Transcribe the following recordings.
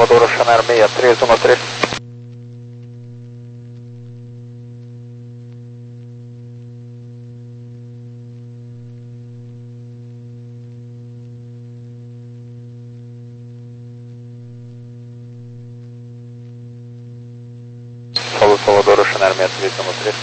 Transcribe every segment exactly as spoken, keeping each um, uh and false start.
Salvador Oceanário seis três um três. Salvador, Salvador Oceanário seis três um três.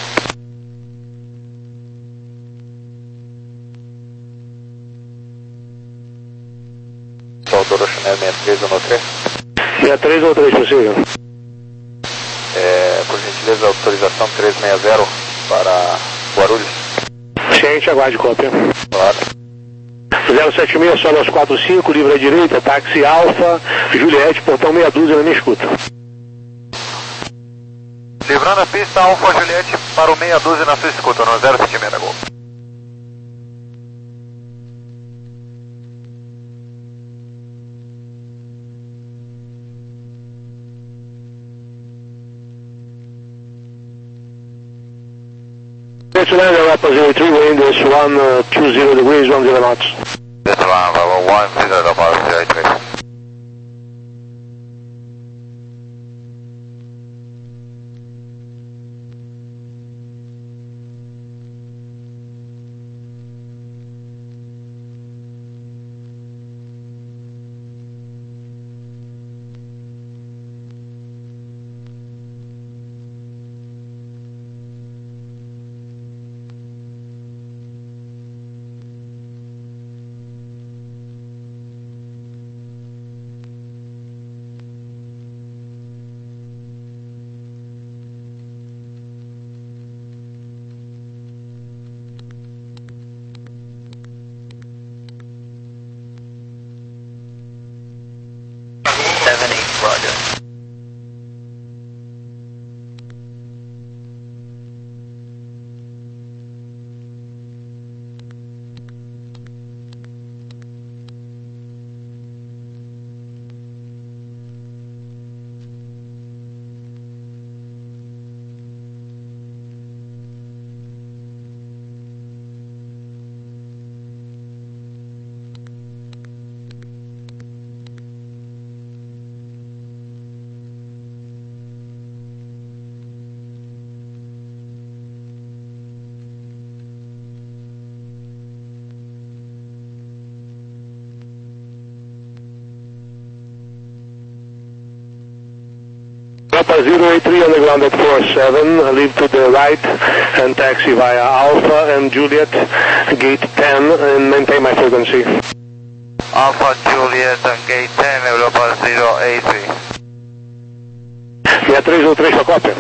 Salvador Oceanário seis três um três. seis três um três, possível. É, por gentileza, autorização trezentos e sessenta para Guarulhos. Ciente, aguarde cópia. Claro. zero sete seis, solo aos quatro cinco, livre à direita, táxi Alfa, Juliette, portão meia dúzia na minha escuta. Livrando a pista, Alfa Juliette para o meia dúzia na sua escuta, no zero sete seis, Gol. Let's land Europa zero three, wind is one two zero degrees, one zero knots. This one, one zero about zero three. seven eight, Roger. Papa zero eight three on the ground at four seven, leave to the right and taxi via Alpha and Juliet, gate ten, and maintain my frequency. Alpha Juliet and gate ten, Europa zero eight three. seis três um três, a cópia.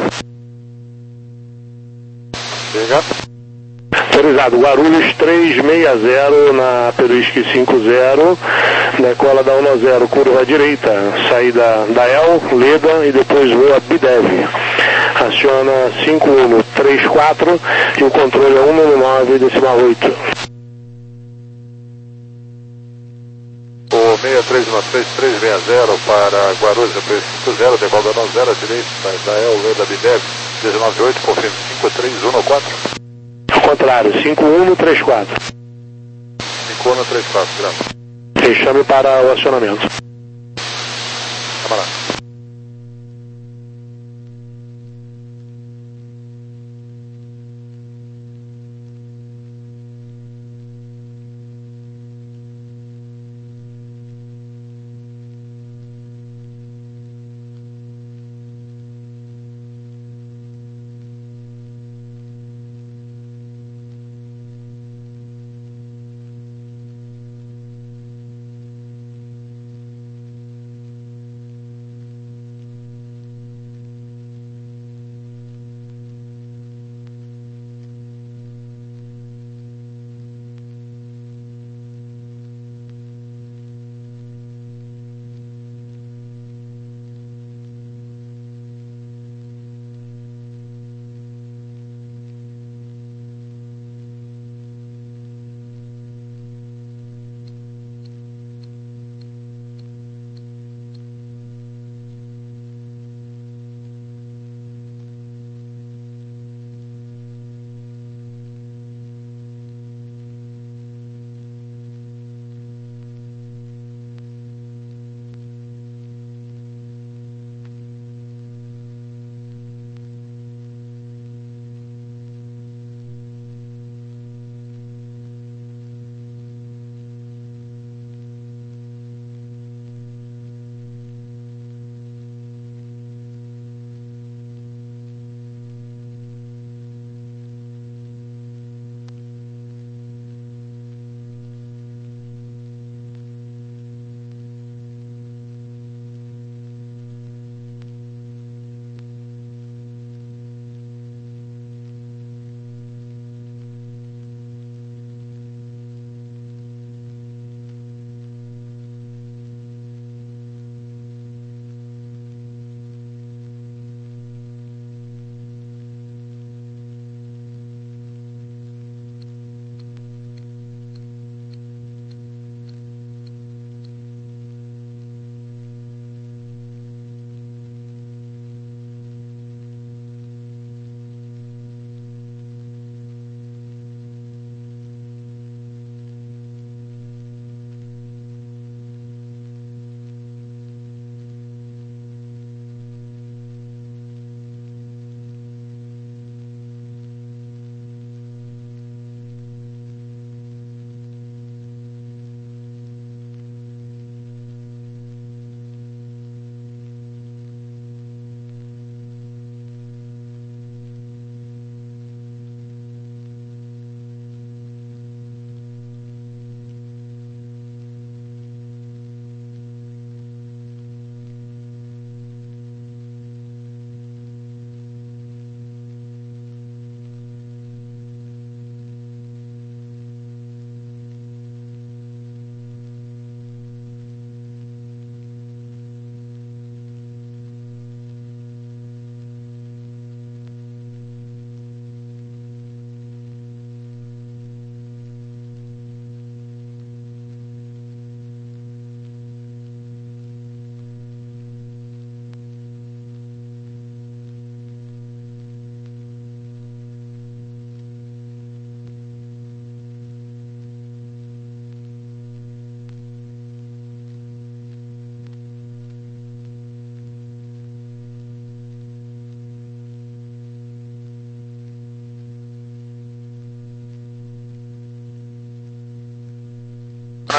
Diga. Autorizado, Guarulhos trezentos e sessenta na Peruísque cinco zero, decola da um zero, curva à direita, saída da El, Leda e depois voa Bidev. Aciona cinco um três quatro e o controle é cento e nove decimal oito. O seis três um três três seis zero para Guarulhos, depois cinco zero, decola da nove zero à direita, da El, Leda, Bidev, dezenove oito, confirme cinco três um quatro. Ao contrário, cinco um três quatro. cinco um três quatro, graças. Chame para o acionamento. Camarada.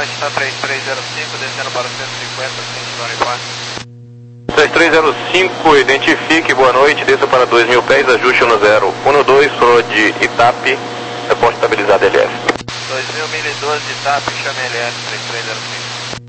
noite, está três três zero cinco, descendo para o cento e cinquenta, cento três três zero cinco, identifique, boa noite, desça para dois mil pés, ajuste no zero um dois, sou de Itape, reporte estabilizado L F. dois mil milha e doze de Itape, chame L F, três três zero cinco.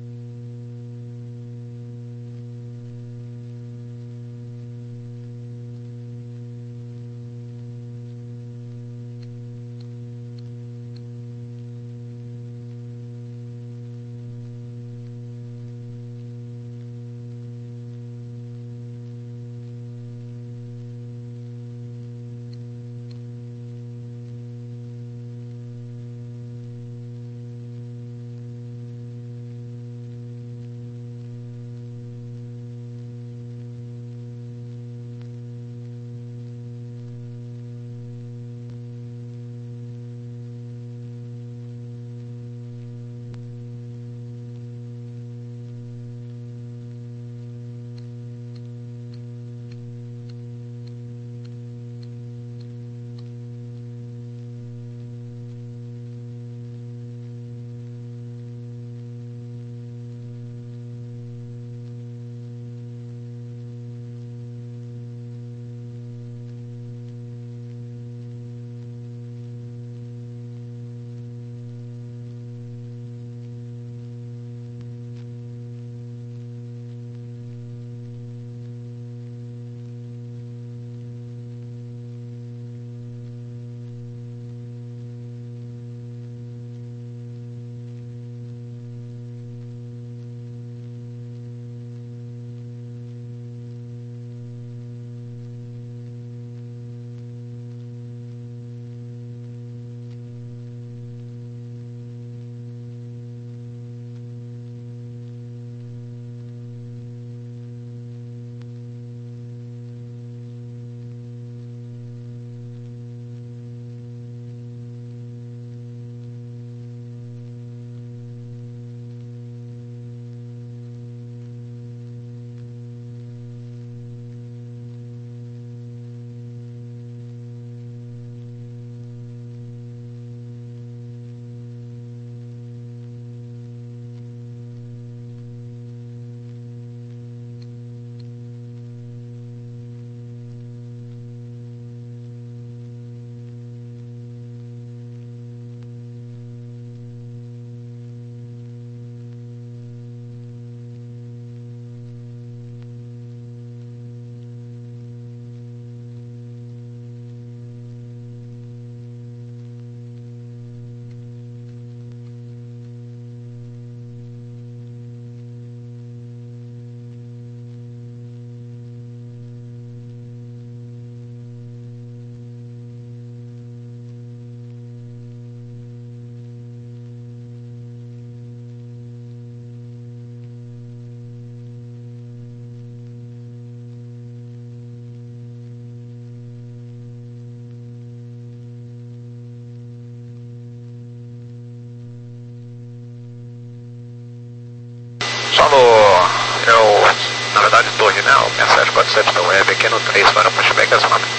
Solo, eu, na verdade, torre, né? O P sete quatro sete da U E B, pequeno três, para o pushback as mapas.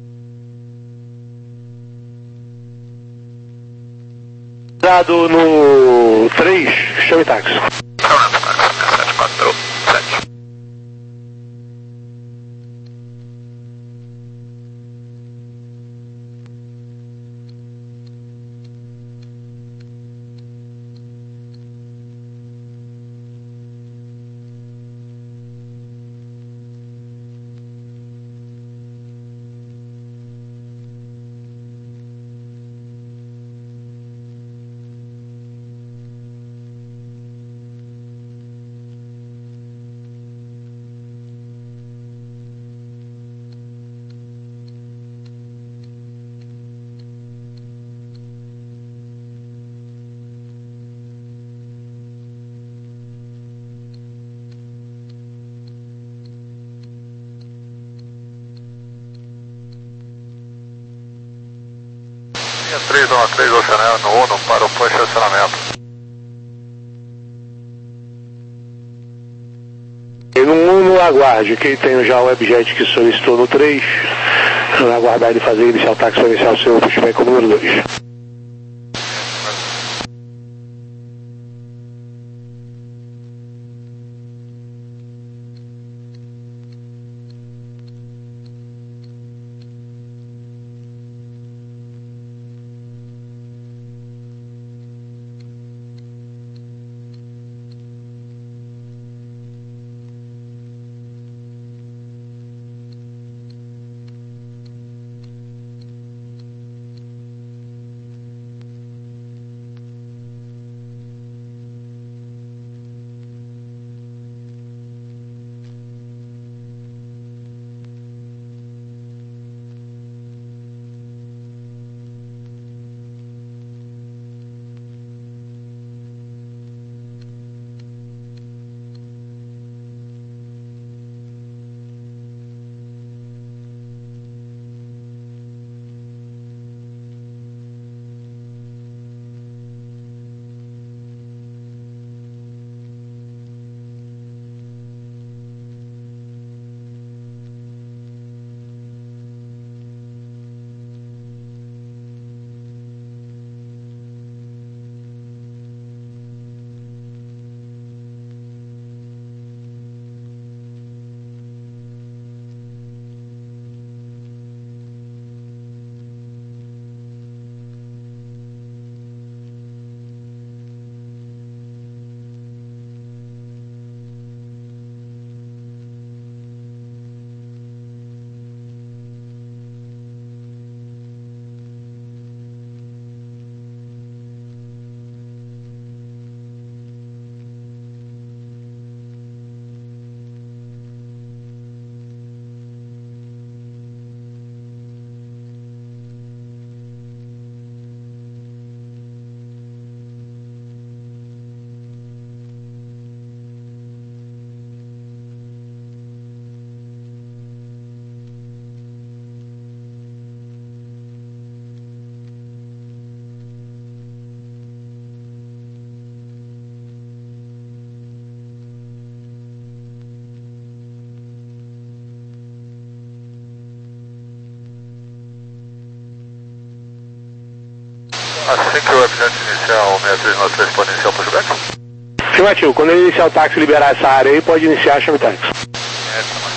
Dado no três, chame táxi. Pronto, táxi, P sete quatro sete. três um três Oceanel no Uno para o estacionamento. E no Uno, aguarde, quem tem já o webjet que solicitou no três, aguardar ele fazer inicial táxi para iniciar o seu pushback com o número dois. Assim que o Abinete iniciar o seis três nove três, pode iniciar o pushback? Afirmativo, quando ele iniciar o táxi e liberar essa área aí, pode iniciar a chame táxi. É, tá.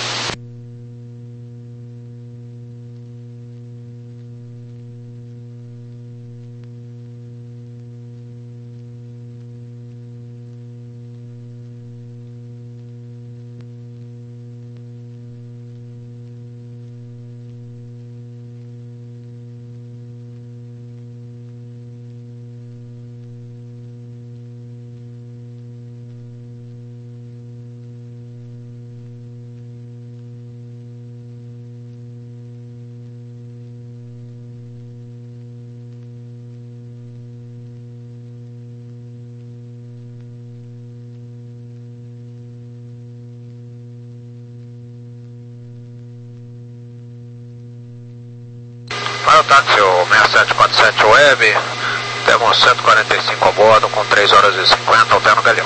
Para o táxi, o seis sete quatro sete Web, temos cento e quarenta e cinco a bordo, com três horas e cinquenta, alterno Galeão.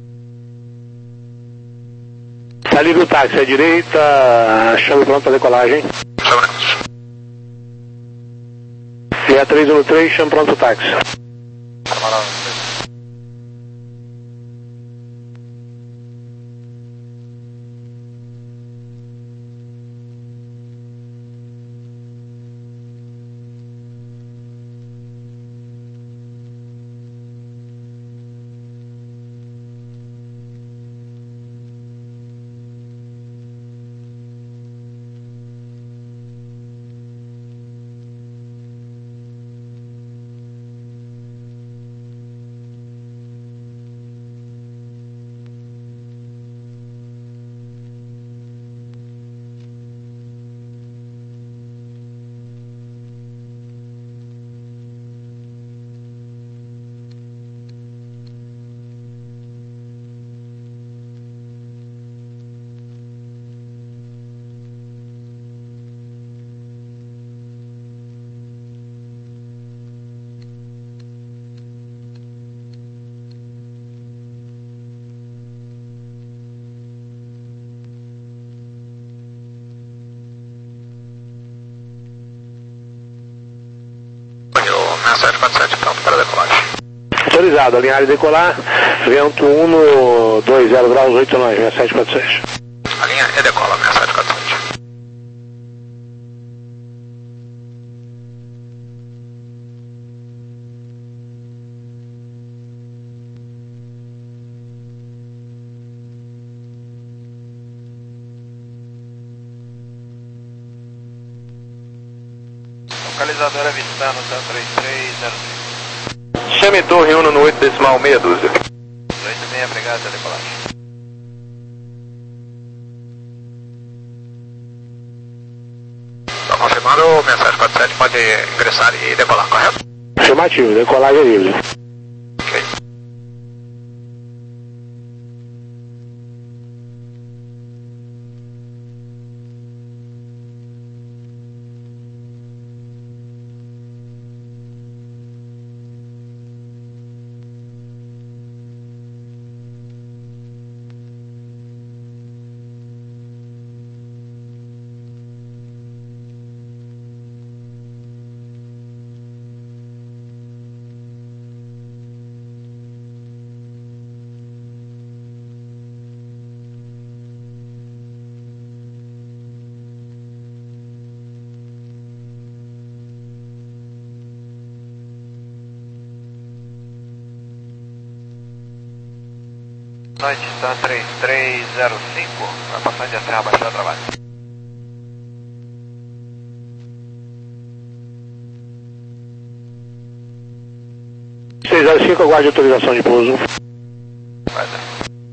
Tá livre o táxi à direita, chame pronto para decolagem. Chamaremos. seis três um três, chame pronto o táxi. seis sete quatro sete, pronto para decolagem. Autorizado, alinhar e decolar, vento um no dois zero graus, oito nove, seis sete quatro sete. Alinha e decola, seis sete quatro sete. Localizador avistando, tá três três zero cinco. Chame torre um no oito decimal meia dúzia. oito seis, obrigado, a decolagem. Estou confirmando, o seis sete quatro sete pode ingressar e decolar, correto? Afirmativo, decolagem é livre. Ok. Noite, está três três zero cinco, vai passando de Serra Baixada, trabalho. seis zero cinco, aguarde autorização de pouso. Vai dar.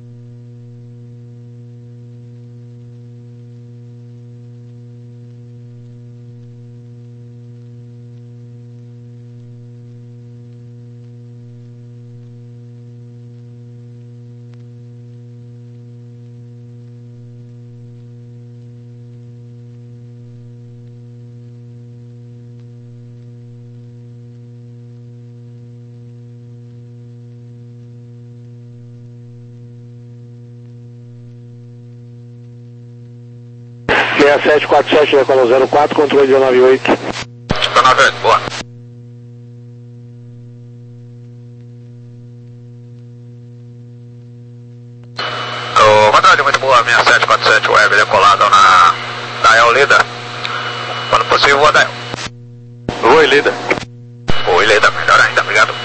seis sete quatro sete, decola zero quatro, controle dezenove oito. dezenove oito, boa. Leda. Quando possível, vou dar. Oi, Leda. Oi, Leda, melhor ainda, obrigado.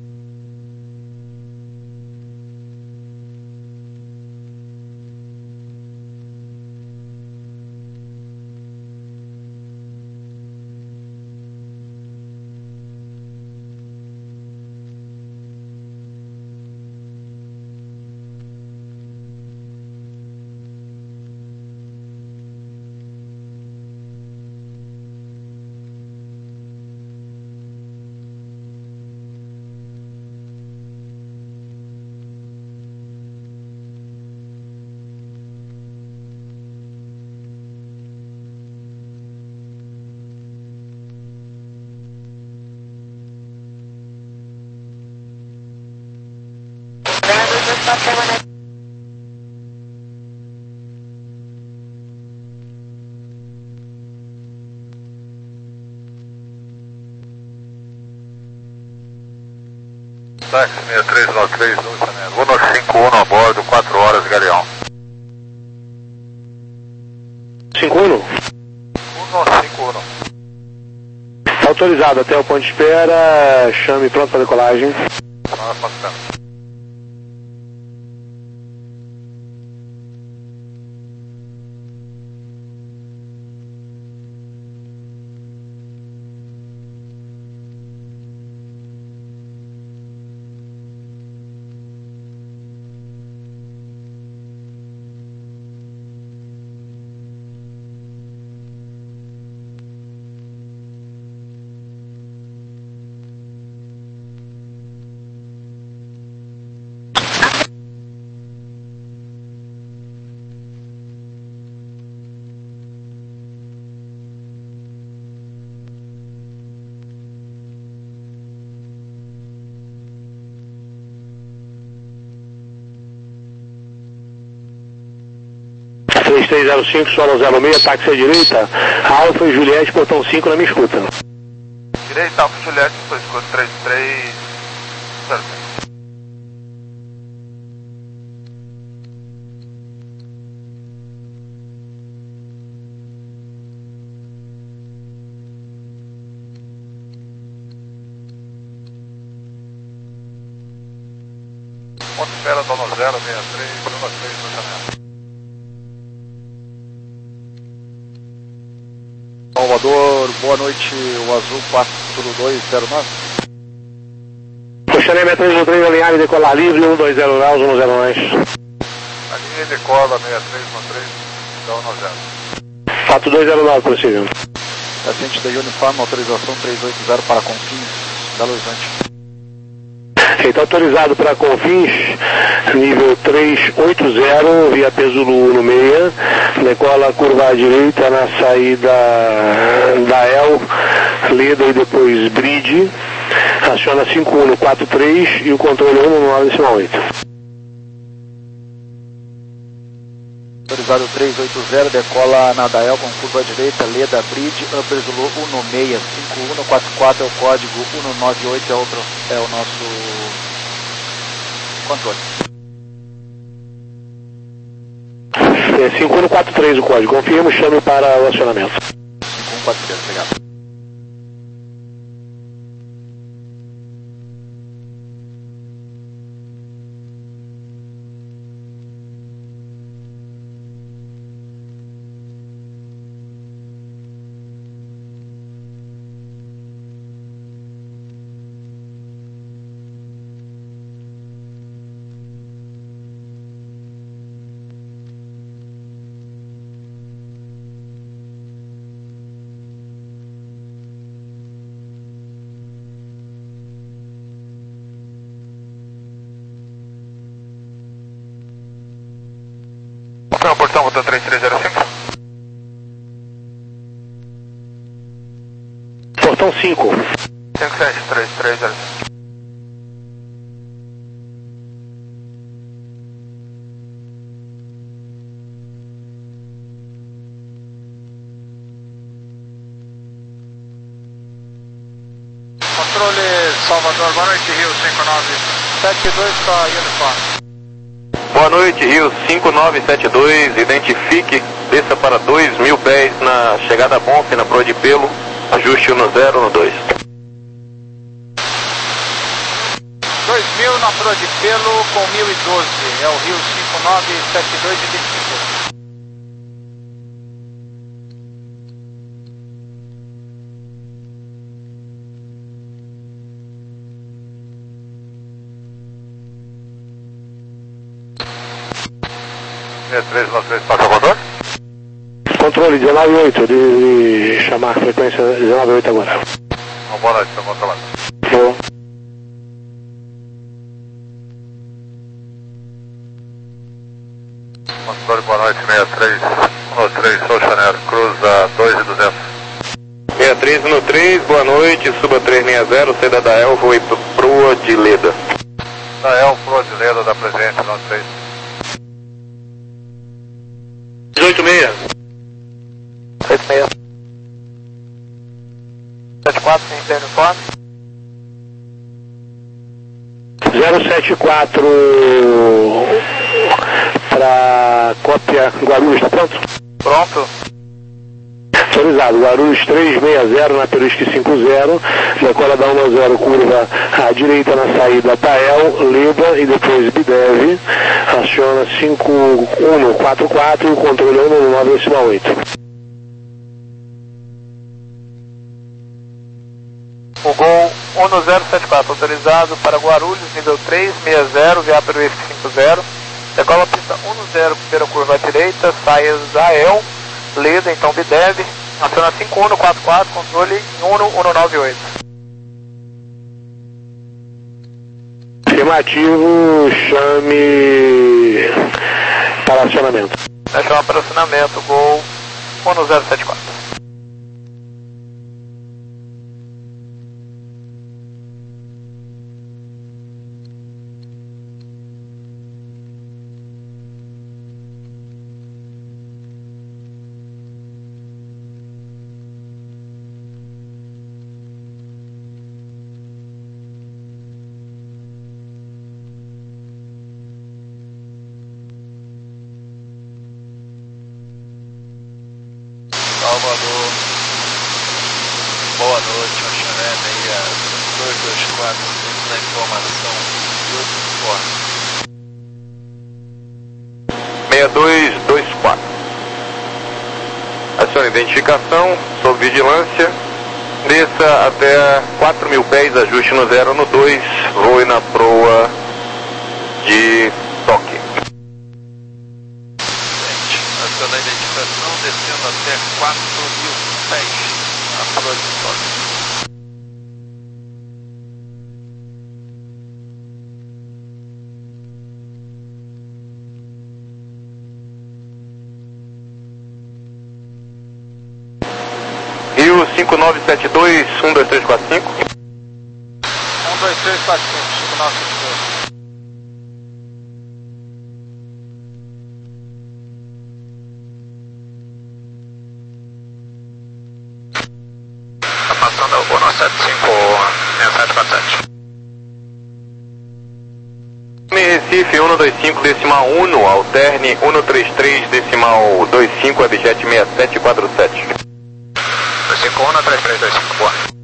Táxi seis três nove três, um cinco um a bordo, quatro horas, Galeão. cinco um? um cinco um. Autorizado até o ponto de espera, chame pronto para decolagem. Ah, passando. três três zero cinco, solo zero seis, táxi à direita, Alfa e Juliette, portão cinco na minha escuta. Direita, Alfa Juliette, sua escuta três três zero cinco. Ponto de espera, dono zero seis três, um três, lançamento. Salvador, boa noite, o Azul quatro dois zero nove. Puxarei três um três, alinhar e decolar livre, um dois zero graus, um zero mais. Alinha e decola seis três um três, dá um zero. quatro dois zero nove, prosseguindo. Paciente da Uniforme, autorização três oito zero para Confins, Belo Horizonte. Está autorizado para Confins, nível três oito zero, via Pesulo um seis, decola curva à direita na saída da El, Leda e depois Bridge, aciona cinco um quatro três e o controle um nove decimal oito. Autorizado três oito zero, decola na Dael com curva à direita, Leda, Bridge, Upper Zulu um seis, cinco um quatro quatro é o código, um nove oito é, outro, é o nosso controle. É cinco um quatro três o código, confirmo, chame para o acionamento. cinco um quatro três, obrigado. Portão, portão, portão três três zero cinco. Portão cinco. cinco sete três três zero cinco. Controle Salvador, boa noite, Rio cinco nove sete dois para Uniforme. Boa noite, Rio cinco nove sete dois, identifique desça para dois mil pés na chegada Bonf, na proa de Pelo, ajuste no zero no dois. dois mil na proa de Pelo com mil e doze, é o Rio cinco nove sete dois identificou. seis três nove três, passa o controle? Controle dezenove oito, de, de chamar a frequência dezenove oito agora. Uma boa noite, estou controlando. Vou. Controle, boa noite, seis três um três, Sou Chanel, cruza dois e duzentos. seis três um três, boa noite, suba trezentos e sessenta, saída da El, voo para proa de Leda. Da El, proa de Leda, da presente, nove três. dezoito seis. oito seis. sete quatro, sem ter uniforme. zero sete quatro para cópia Guarulhos, está pronto? Pronto. Autorizado, Guarulhos trezentos e sessenta na Peruísque cinquenta, decola da um zero, curva à direita na saída Tael, Leda e depois Bidev, aciona cinco um quatro quatro, controle um nove oito. O Gol um zero sete quatro, autorizado para Guarulhos, nível três seis zero, via Peruísque cinquenta, decola a pista um zero, primeira curva à direita, saia Zael, Leda, então Bidev, aciona cinco um quatro quatro, controle um um nove oito. Afirmativo, chame para acionamento. Vai chamar para acionamento, Gol um zero sete quatro. Salvador, boa noite, Oxané, meia dois dois quatro, na informação e outro informe. seis dois dois quatro. Acione identificação, sob vigilância, desça até quatro mil pés, ajuste no zero no dois, voe na proa de Toque. Aciona a identificação, descendo até quatro mil pés, na proa de Toque. Rio cinco nove sete dois, um dois três quatro cinco. um dois três quatro cinco, cinco nove sete dois. Tá passando o Bono sete cinco, sete quatro sete. Recife um dois cinco decimal um, alterne um três três decimal dois cinco, Abjet seis sete quatro sete. dois cinco um, três três dois cinco, boa.